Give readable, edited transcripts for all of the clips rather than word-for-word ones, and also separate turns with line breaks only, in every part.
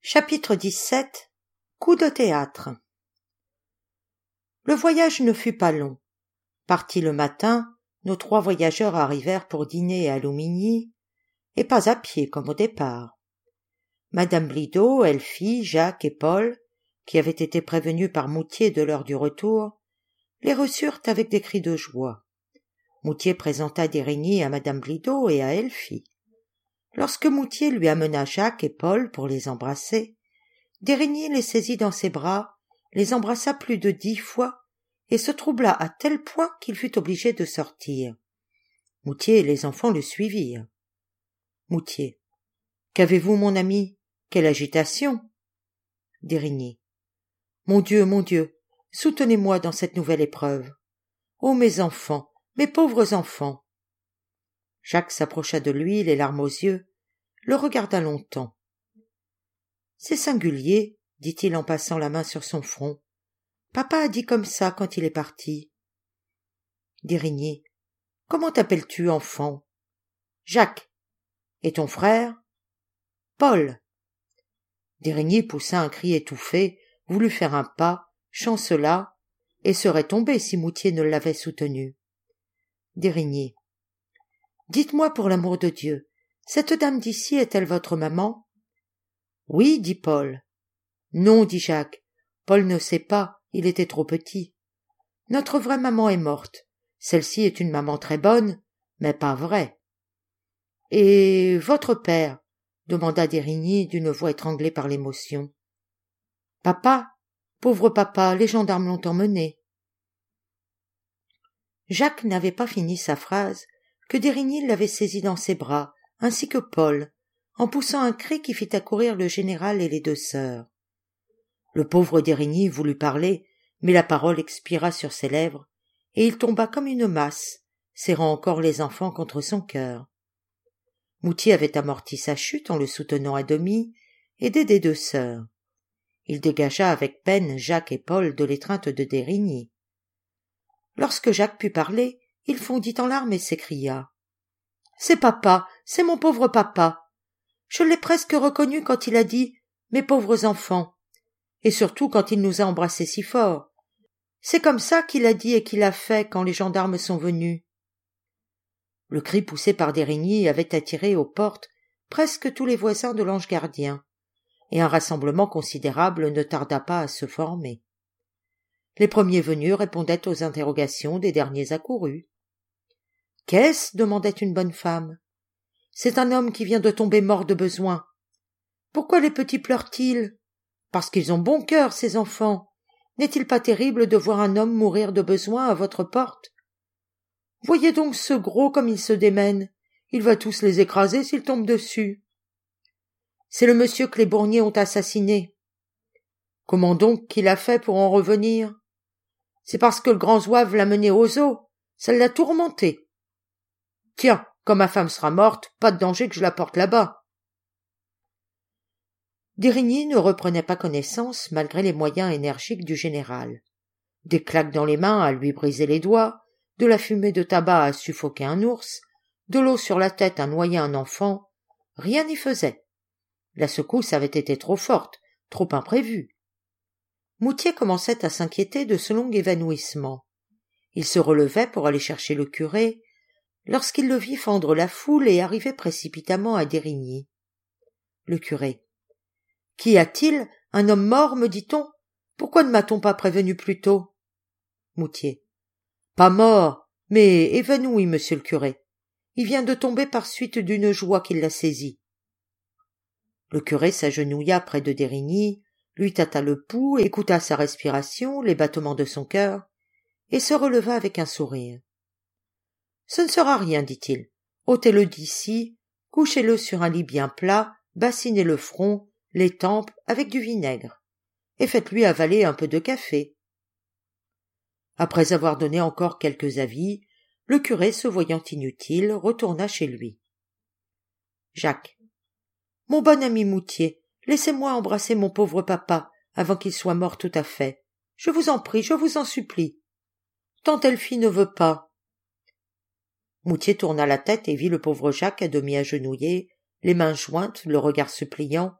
Chapitre 17. Coup de théâtre. Le voyage ne fut pas long. Partis le matin, nos 3 voyageurs arrivèrent pour dîner à Loumigny, et pas à pied comme au départ. Madame Blido, Elfie, Jacques et Paul, qui avaient été prévenus par Moutier de l'heure du retour, les reçurent avec des cris de joie. Moutier présenta Dérigny à Madame Blido et à Elfie. Lorsque Moutier lui amena Jacques et Paul pour les embrasser, Dérigny les saisit dans ses bras, les embrassa plus de 10 fois et se troubla à tel point qu'il fut obligé de sortir. Moutier et les enfants le suivirent. Moutier. Qu'avez-vous, mon ami? Quelle agitation? Dérigny. Mon Dieu, soutenez-moi dans cette nouvelle épreuve. Ô mes enfants, mes pauvres enfants! Jacques s'approcha de lui, les larmes aux yeux, le regarda longtemps. C'est singulier, dit-il en passant la main sur son front. Papa a dit comme ça quand il est parti. Dérigny. Comment t'appelles-tu, enfant? Jacques. Et ton frère? Paul. Dérigny poussa un cri étouffé, voulut faire un pas, chancela, et serait tombé si Moutier ne l'avait soutenu. Dérigny. Dites-moi pour l'amour de Dieu, cette dame d'ici est-elle votre maman? Oui, dit Paul. Non, dit Jacques. Paul ne sait pas, il était trop petit. Notre vraie maman est morte. Celle-ci est une maman très bonne, mais pas vraie. Et votre père? Demanda Dérigny d'une voix étranglée par l'émotion. Papa? Pauvre papa, les gendarmes l'ont emmené. Jacques n'avait pas fini sa phrase que Dérigny l'avait saisi dans ses bras, ainsi que Paul, en poussant un cri qui fit accourir le général et les 2 sœurs. Le pauvre Dérigny voulut parler, mais la parole expira sur ses lèvres, et il tomba comme une masse, serrant encore les enfants contre son cœur. Moutier avait amorti sa chute en le soutenant à demi, aidé des 2 sœurs. Il dégagea avec peine Jacques et Paul de l'étreinte de Dérigny. Lorsque Jacques put parler, il fondit en larmes et s'écria. « C'est papa, c'est mon pauvre papa. Je l'ai presque reconnu quand il a dit « mes pauvres enfants », et surtout quand il nous a embrassés si fort. C'est comme ça qu'il a dit et qu'il a fait quand les gendarmes sont venus. » Le cri poussé par Dérigny avait attiré aux portes presque tous les voisins de l'ange gardien, et un rassemblement considérable ne tarda pas à se former. Les premiers venus répondaient aux interrogations des derniers accourus. « Qu'est-ce » demandait une bonne femme. « C'est un homme qui vient de tomber mort de besoin. »« Pourquoi les petits pleurent-ils ?»« Parce qu'ils ont bon cœur, ces enfants. N'est-il pas terrible de voir un homme mourir de besoin à votre porte ? Voyez donc ce gros comme il se démène. Il va tous les écraser s'ils tombent dessus. C'est le monsieur que les bourniers ont assassiné. Comment donc qu'il a fait pour en revenir ? C'est parce que le grand zouave l'a mené aux eaux. Ça l'a tourmenté. Tiens, quand ma femme sera morte, pas de danger que je la porte là-bas. » Dérigny ne reprenait pas connaissance malgré les moyens énergiques du général. Des claques dans les mains à lui briser les doigts, de la fumée de tabac à suffoquer un ours, de l'eau sur la tête à noyer un enfant, rien n'y faisait. La secousse avait été trop forte, trop imprévue. Moutier commençait à s'inquiéter de ce long évanouissement. Il se relevait pour aller chercher le curé, lorsqu'il le vit fendre la foule et arriver précipitamment à Dérigny. Le curé. « Qu'y a-t-il? Un homme mort, me dit-on? Pourquoi ne m'a-t-on pas prévenu plus tôt ?» Moutier. « Pas mort, mais évanoui, monsieur le curé. Il vient de tomber par suite d'une joie qui l'a saisi. » Le curé s'agenouilla près de Dérigny, lui tâta le pouls, écouta sa respiration, les battements de son cœur, et se releva avec un sourire. « Ce ne sera rien, dit-il. Ôtez-le d'ici, couchez-le sur un lit bien plat, bassinez le front, les tempes avec du vinaigre, et faites-lui avaler un peu de café. » Après avoir donné encore quelques avis, le curé, se voyant inutile, retourna chez lui. Jacques. « Mon bon ami Moutier, laissez-moi embrasser mon pauvre papa avant qu'il soit mort tout à fait. Je vous en prie, je vous en supplie. Tante Elfie ne veut pas. » Moutier tourna la tête et vit le pauvre Jacques à demi agenouillé, les mains jointes, le regard suppliant,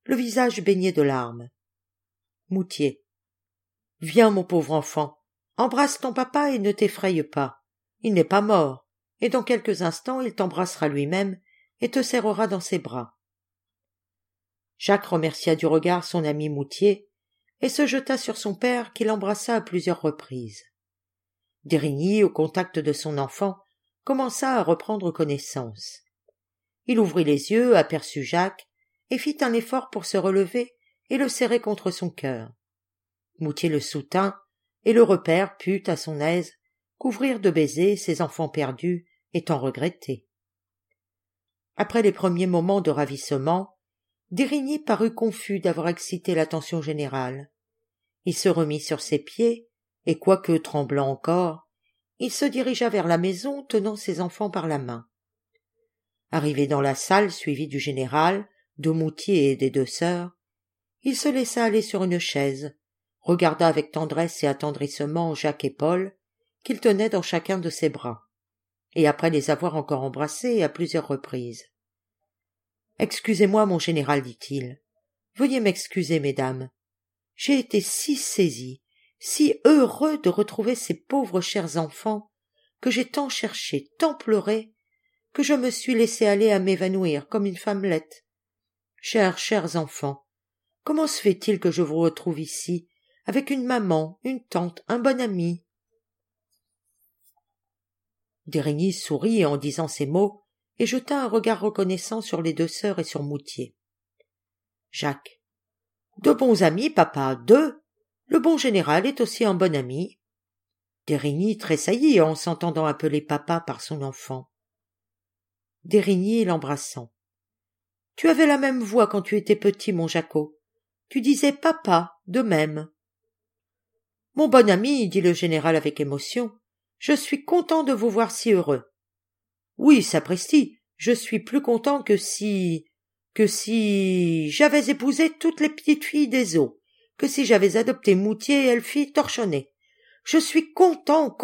le visage baigné de larmes. Moutier. Viens, mon pauvre enfant, embrasse ton papa et ne t'effraie pas. Il n'est pas mort, et dans quelques instants il t'embrassera lui-même et te serrera dans ses bras. Jacques remercia du regard son ami Moutier et se jeta sur son père qui l'embrassa à plusieurs reprises. D'Érigny, au contact de son enfant, commença à reprendre connaissance. Il ouvrit les yeux, aperçut Jacques, et fit un effort pour se relever et le serrer contre son cœur. Moutier le soutint, et le repère put, à son aise, couvrir de baisers ses enfants perdus et tant regrettés. Après les premiers moments de ravissement, D'Érigny parut confus d'avoir excité l'attention générale. Il se remit sur ses pieds, et quoique tremblant encore, il se dirigea vers la maison tenant ses enfants par la main. Arrivé dans la salle suivi du général, de Moutier et des deux sœurs, il se laissa aller sur une chaise, regarda avec tendresse et attendrissement Jacques et Paul, qu'il tenait dans chacun de ses bras, et après les avoir encore embrassés à plusieurs reprises. « Excusez-moi, mon général, dit-il. Veuillez m'excuser, mesdames. J'ai été si saisi, si heureux de retrouver ces pauvres chers enfants, que j'ai tant cherché, tant pleuré, que je me suis laissé aller à m'évanouir comme une femmelette. Chers enfants, comment se fait-il que je vous retrouve ici, avec une maman, une tante, un bon ami ?» D'Érigny sourit en disant ces mots et jeta un regard reconnaissant sur les deux sœurs et sur Moutier. Jacques. De bons amis, papa, deux. Le bon général est aussi un bon ami. D'Érigny tressaillit en s'entendant appeler papa par son enfant. D'Érigny l'embrassant. Tu avais la même voix quand tu étais petit, mon Jacot. Tu disais papa, de même. Mon bon ami, dit le général avec émotion, je suis content de vous voir si heureux. Oui, sapristi, je suis plus content que si j'avais épousé toutes les petites filles des eaux, que si j'avais adopté Moutier et Elfie torchonnées. Je suis content.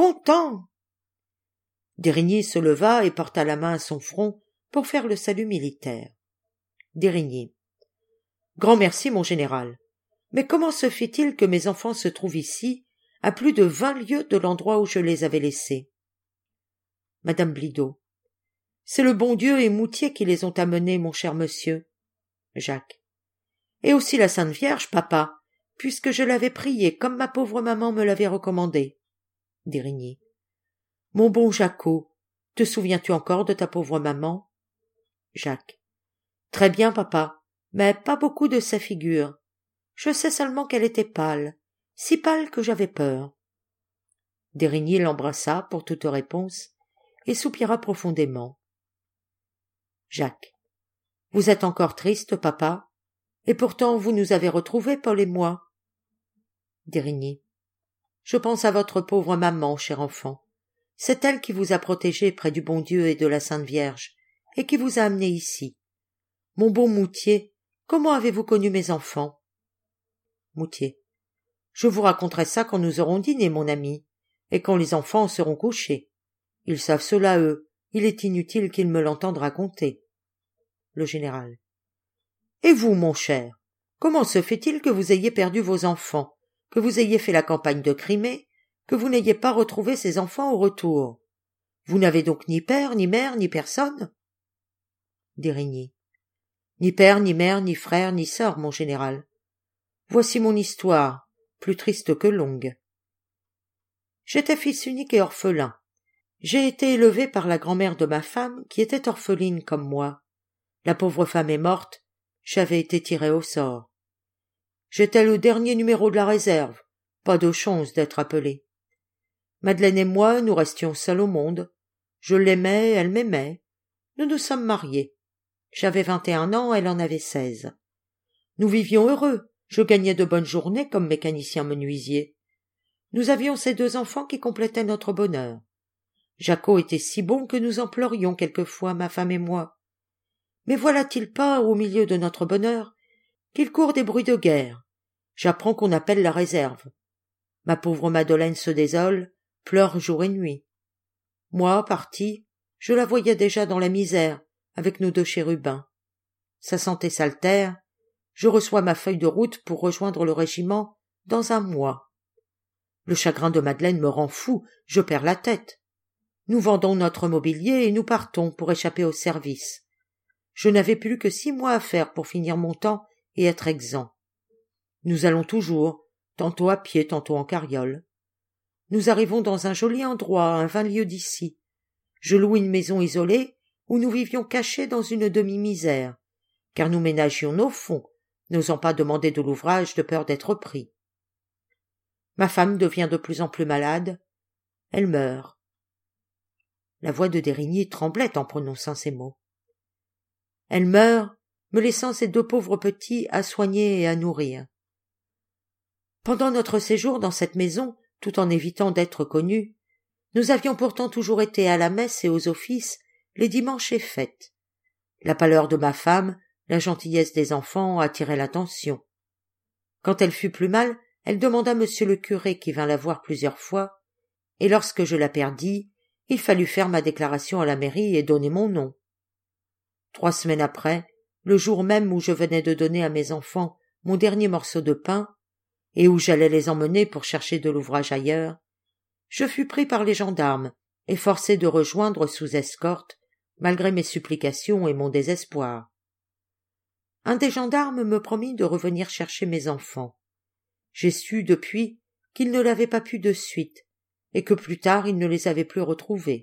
D'Érigny se leva et porta la main à son front pour faire le salut militaire. D'Érigny. Grand merci, mon général. Mais comment se fait-il que mes enfants se trouvent ici, à plus de 20 lieues de l'endroit où je les avais laissés? Madame Blido. C'est le bon Dieu et Moutier qui les ont amenés, mon cher monsieur. Jacques. Et aussi la Sainte Vierge, papa, puisque je l'avais priée comme ma pauvre maman me l'avait recommandé. D'Érigny. Mon bon Jacot, te souviens-tu encore de ta pauvre maman? Jacques. Très bien, papa, mais pas beaucoup de sa figure. Je sais seulement qu'elle était pâle, si pâle que j'avais peur. D'Érigny l'embrassa pour toute réponse et soupira profondément. Jacques. Vous êtes encore triste, papa, et pourtant vous nous avez retrouvés, Paul et moi. D'Érigny. Je pense à votre pauvre maman, cher enfant. C'est elle qui vous a protégé près du bon Dieu et de la Sainte Vierge, et qui vous a amené ici. Mon bon Moutier, comment avez-vous connu mes enfants? Moutier. Je vous raconterai ça quand nous aurons dîné, mon ami, et quand les enfants seront couchés. Ils savent cela, eux. Il est inutile qu'ils me l'entendent raconter. Le général. Et vous, mon cher, comment se fait-il que vous ayez perdu vos enfants, que vous ayez fait la campagne de Crimée, que vous n'ayez pas retrouvé ces enfants au retour? Vous n'avez donc ni père, ni mère, ni personne? D'Érigny. Ni père, ni mère, ni frère, ni sœur, mon général. Voici mon histoire, plus triste que longue. J'étais fils unique et orphelin. J'ai été élevé par la grand-mère de ma femme, qui était orpheline comme moi. La pauvre femme est morte, j'avais été tiré au sort. J'étais le dernier numéro de la réserve, pas de chance d'être appelé. Madeleine et moi, nous restions seuls au monde. Je l'aimais, elle m'aimait. Nous nous sommes mariés. J'avais 21 ans, elle en avait 16. Nous vivions heureux, je gagnais de bonnes journées comme mécanicien menuisier. Nous avions ces deux enfants qui complétaient notre bonheur. Jacot était si bon que nous en pleurions quelquefois, ma femme et moi. Mais voilà-t-il pas, au milieu de notre bonheur, qu'il court des bruits de guerre. J'apprends qu'on appelle la réserve. Ma pauvre Madeleine se désole, pleure jour et nuit. Moi, parti, je la voyais déjà dans la misère, avec nos deux chérubins. Sa santé s'altère, je reçois ma feuille de route pour rejoindre le régiment dans un mois. Le chagrin de Madeleine me rend fou, je perds la tête. Nous vendons notre mobilier et nous partons pour échapper au service. Je n'avais plus que 6 mois à faire pour finir mon temps et être exempt. Nous allons toujours, tantôt à pied, tantôt en carriole. Nous arrivons dans un joli endroit, à 20 lieues d'ici. Je loue une maison isolée où nous vivions cachés dans une demi-misère, car nous ménagions nos fonds, n'osant pas demander de l'ouvrage de peur d'être pris. Ma femme devient de plus en plus malade. Elle meurt. La voix de Dérigny tremblait en prononçant ces mots. Elle meurt, me laissant ces 2 pauvres petits à soigner et à nourrir. Pendant notre séjour dans cette maison, tout en évitant d'être connus, nous avions pourtant toujours été à la messe et aux offices les dimanches et fêtes. La pâleur de ma femme, la gentillesse des enfants attiraient l'attention. Quand elle fut plus mal, elle demanda monsieur le curé qui vint la voir plusieurs fois, et lorsque je la perdis, il fallut faire ma déclaration à la mairie et donner mon nom. 3 semaines après, le jour même où je venais de donner à mes enfants mon dernier morceau de pain, et où j'allais les emmener pour chercher de l'ouvrage ailleurs, je fus pris par les gendarmes et forcé de rejoindre sous escorte, malgré mes supplications et mon désespoir. Un des gendarmes me promit de revenir chercher mes enfants. J'ai su depuis qu'il ne l'avait pas pu de suite, et que plus tard il ne les avait plus retrouvés.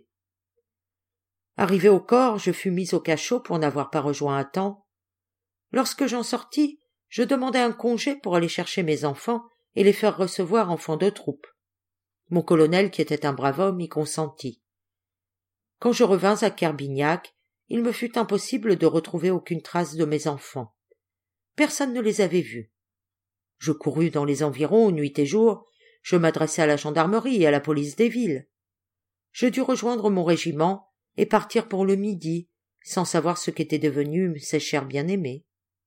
Arrivé au corps, je fus mis au cachot pour n'avoir pas rejoint à temps. Lorsque j'en sortis, je demandai un congé pour aller chercher mes enfants et les faire recevoir en fond de troupe. Mon colonel, qui était un brave homme, y consentit. Quand je revins à Kerbignac, il me fut impossible de retrouver aucune trace de mes enfants. Personne ne les avait vus. Je courus dans les environs, nuit et jour, je m'adressai à la gendarmerie et à la police des villes. Je dus rejoindre mon régiment et partir pour le Midi, sans savoir ce qu'étaient devenus ces chers bien-aimés.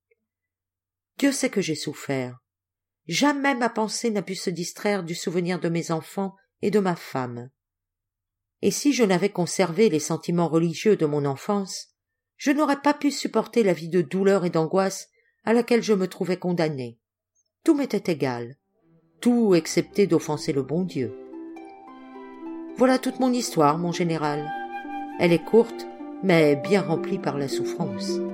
Dieu sait que j'ai souffert. Jamais ma pensée n'a pu se distraire du souvenir de mes enfants et de ma femme. Et si je n'avais conservé les sentiments religieux de mon enfance, je n'aurais pas pu supporter la vie de douleur et d'angoisse à laquelle je me trouvais condamné. Tout m'était égal, tout excepté d'offenser le bon Dieu. Voilà toute mon histoire, mon général. Elle est courte, mais bien remplie par la souffrance.